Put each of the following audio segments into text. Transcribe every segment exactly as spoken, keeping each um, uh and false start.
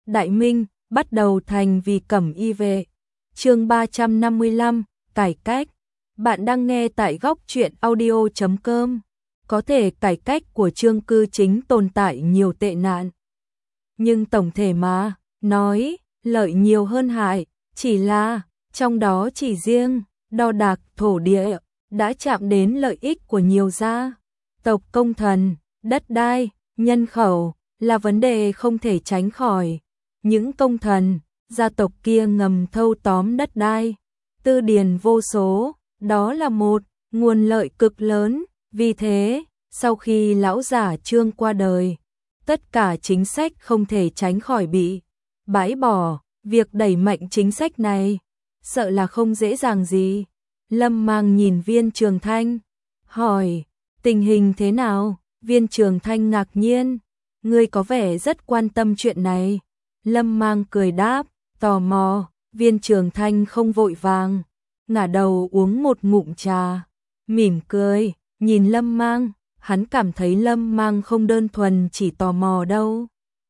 Đại Minh, bắt đầu thành vì cẩm y vệ. Chương ba trăm năm mươi lăm, cải cách. Bạn đang nghe tại góc truyện audio chấm com. Có thể cải cách của chương cư chính tồn tại nhiều tệ nạn. Nhưng tổng thể mà, nói, lợi nhiều hơn hại, chỉ là, trong đó chỉ riêng, đo đạc thổ địa, đã chạm đến lợi ích của nhiều gia tộc công thần, đất đai, nhân khẩu, là vấn đề không thể tránh khỏi. Những công thần, gia tộc kia ngầm thâu tóm đất đai, tư điền vô số, đó là một nguồn lợi cực lớn. Vì thế, sau khi lão giả Trương qua đời, tất cả chính sách không thể tránh khỏi bị bãi bỏ. Việc đẩy mạnh chính sách này, sợ là không dễ dàng gì. Lâm Mang nhìn Viên Trường Thanh, hỏi, tình hình thế nào? Viên Trường Thanh ngạc nhiên, ngươi có vẻ rất quan tâm chuyện này. Lâm Mang cười đáp, tò mò. Viên Trường Thanh không vội vàng, ngả đầu uống một ngụm trà, mỉm cười, nhìn Lâm Mang, hắn cảm thấy Lâm Mang không đơn thuần chỉ tò mò đâu.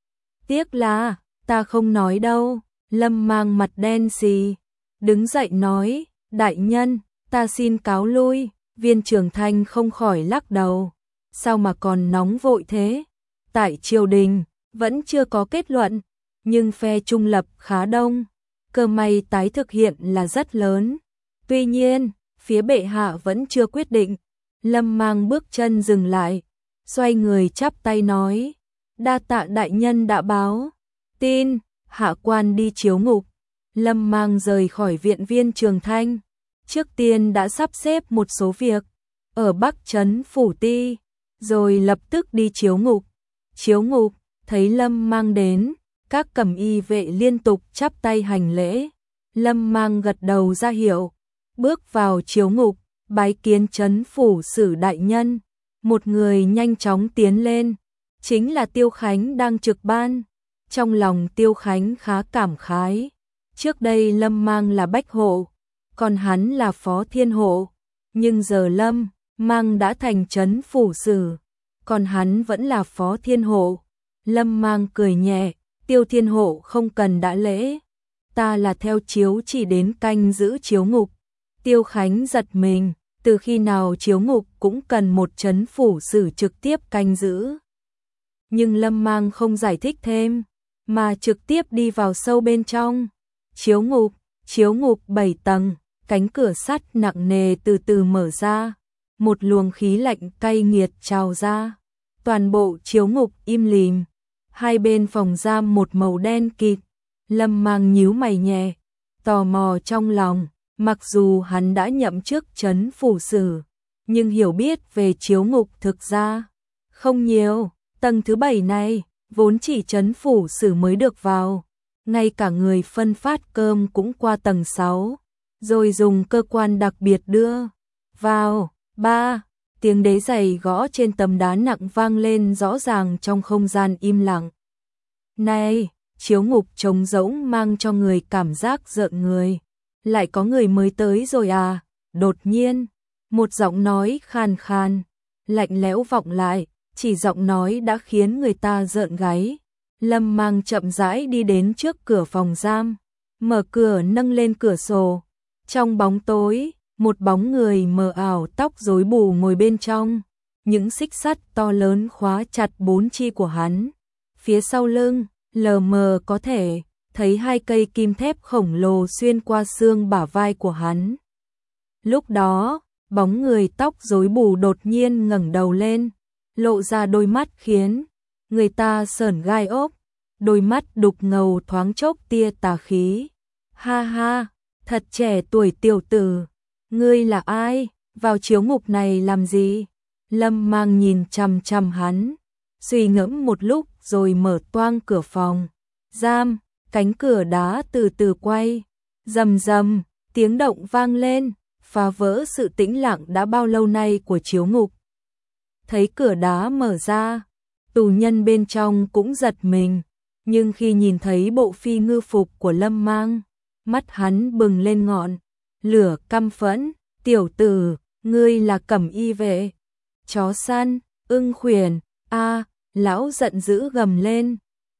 Tiếc là, ta không nói đâu. Lâm Mang mặt đen xì, đứng dậy nói, đại nhân, ta xin cáo lui. Viên Trường Thanh không khỏi lắc đầu, sao mà còn nóng vội thế? Tại triều đình, vẫn chưa có kết luận, nhưng phe trung lập khá đông, cơ may tái thực hiện là rất lớn. Tuy nhiên, phía bệ hạ vẫn chưa quyết định. Lâm Mang bước chân dừng lại, xoay người chắp tay nói, đa tạ đại nhân đã báo tin, hạ quan đi chiếu ngục. Lâm Mang rời khỏi viện Viên Trường Thanh, trước tiên đã sắp xếp một số việc ở Bắc Trấn Phủ Ti, rồi lập tức đi chiếu ngục. Chiếu ngục, thấy Lâm Mang đến, các cẩm y vệ liên tục chắp tay hành lễ. Lâm Mang gật đầu ra hiệu, bước vào chiếu ngục, bái kiến Trấn Phủ Sử đại nhân. Một người nhanh chóng tiến lên, chính là Tiêu Khánh đang trực ban. Trong lòng Tiêu Khánh khá cảm khái, trước đây Lâm Mang là bách hộ, còn hắn là phó thiên hộ, nhưng giờ Lâm Mang đã thành Trấn Phủ Sử, còn hắn vẫn là phó thiên hộ. Lâm Mang cười nhẹ, Tiêu thiên hộ không cần đã lễ, ta là theo chiếu chỉ đến canh giữ chiếu ngục. Tiêu Khánh giật mình, từ khi nào chiếu ngục cũng cần một Trấn Phủ Sử trực tiếp canh giữ. Nhưng Lâm Mang không giải thích thêm, mà trực tiếp đi vào sâu bên trong. Chiếu ngục, chiếu ngục bảy tầng, cánh cửa sắt nặng nề từ từ mở ra, một luồng khí lạnh cay nghiệt trào ra. Toàn bộ chiếu ngục im lìm, hai bên phòng giam một màu đen kịt. Lâm Mang nhíu mày nhẹ, tò mò trong lòng, mặc dù hắn đã nhậm chức Trấn Phủ Sử, nhưng hiểu biết về chiếu ngục thực ra không nhiều. Tầng thứ bảy này, vốn chỉ Trấn Phủ Sử mới được vào, ngay cả người phân phát cơm cũng qua tầng sáu, rồi dùng cơ quan đặc biệt đưa vào. Ba, tiếng đế giày gõ trên tấm đá nặng vang lên rõ ràng trong không gian im lặng. Này, chiếu ngục trống rỗng mang cho người cảm giác rợn người. Lại có người mới tới rồi à? Đột nhiên, một giọng nói khàn khàn, lạnh lẽo vọng lại, chỉ giọng nói đã khiến người ta rợn gáy. Lâm Mang chậm rãi đi đến trước cửa phòng giam, mở cửa nâng lên cửa sổ. Trong bóng tối, một bóng người mờ ảo tóc rối bù ngồi bên trong, những xích sắt to lớn khóa chặt bốn chi của hắn. Phía sau lưng, lờ mờ có thể thấy hai cây kim thép khổng lồ xuyên qua xương bả vai của hắn. Lúc đó, bóng người tóc rối bù đột nhiên ngẩng đầu lên, lộ ra đôi mắt khiến người ta sởn gai ốc, đôi mắt đục ngầu thoáng chốc tia tà khí. Ha ha, thật trẻ tuổi tiểu tử, ngươi là ai, vào chiếu ngục này làm gì? Lâm Mang nhìn chằm chằm hắn, suy ngẫm một lúc rồi mở toang cửa phòng giam. Cánh cửa đá từ từ quay, rầm rầm, tiếng động vang lên, phá vỡ sự tĩnh lặng đã bao lâu nay của chiếu ngục. Thấy cửa đá mở ra, tù nhân bên trong cũng giật mình, nhưng khi nhìn thấy bộ phi ngư phục của Lâm Mang, mắt hắn bừng lên ngọn lửa căm phẫn. Tiểu tử, ngươi là cẩm y vệ, chó săn, ưng khuyển, a, lão giận dữ gầm lên.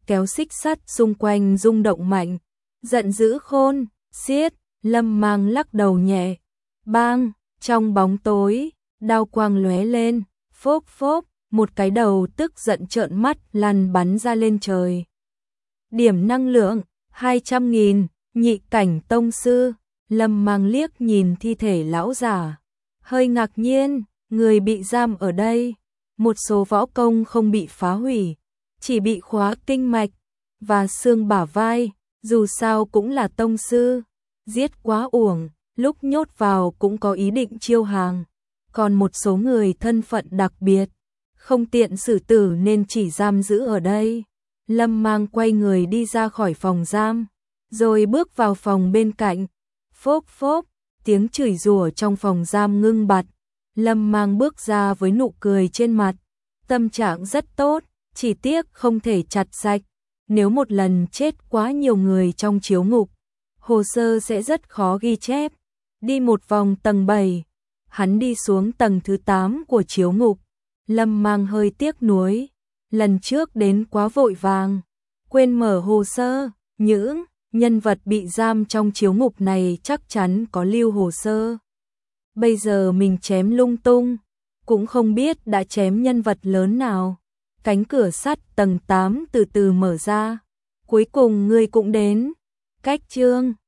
kéo xích sắt xung quanh rung động mạnh, giận dữ khôn xiết. Lâm Mang lắc đầu nhẹ, bang, trong bóng tối, đao quang lóe lên, phốp phốp, một cái đầu tức giận trợn mắt lăn bắn ra lên trời. Điểm năng lượng hai trăm nghìn, nhị cảnh tông sư. Lâm Mang liếc nhìn thi thể lão giả, hơi ngạc nhiên, người bị giam ở đây, một số võ công không bị phá hủy, chỉ bị khóa kinh mạch và xương bả vai, dù sao cũng là tông sư, giết quá uổng, lúc nhốt vào cũng có ý định chiêu hàng, còn một số người thân phận đặc biệt, không tiện xử tử nên chỉ giam giữ ở đây. Lâm Mang quay người đi ra khỏi phòng giam, rồi bước vào phòng bên cạnh. Phốp phốp, tiếng chửi rủa trong phòng giam ngưng bặt. Lâm Mang bước ra với nụ cười trên mặt, tâm trạng rất tốt, chỉ tiếc không thể chặt sạch. Nếu một lần chết quá nhiều người trong chiếu ngục, hồ sơ sẽ rất khó ghi chép. Đi một vòng tầng bảy, hắn đi xuống tầng thứ tám của chiếu ngục. Lâm Mang hơi tiếc nuối, lần trước đến quá vội vàng, quên mở hồ sơ. Những nhân vật bị giam trong chiếu ngục này chắc chắn có lưu hồ sơ. Bây giờ mình chém lung tung, cũng không biết đã chém nhân vật lớn nào. Cánh cửa sắt tầng tám từ từ mở ra. Cuối cùng ngươi cũng đến. Cách chương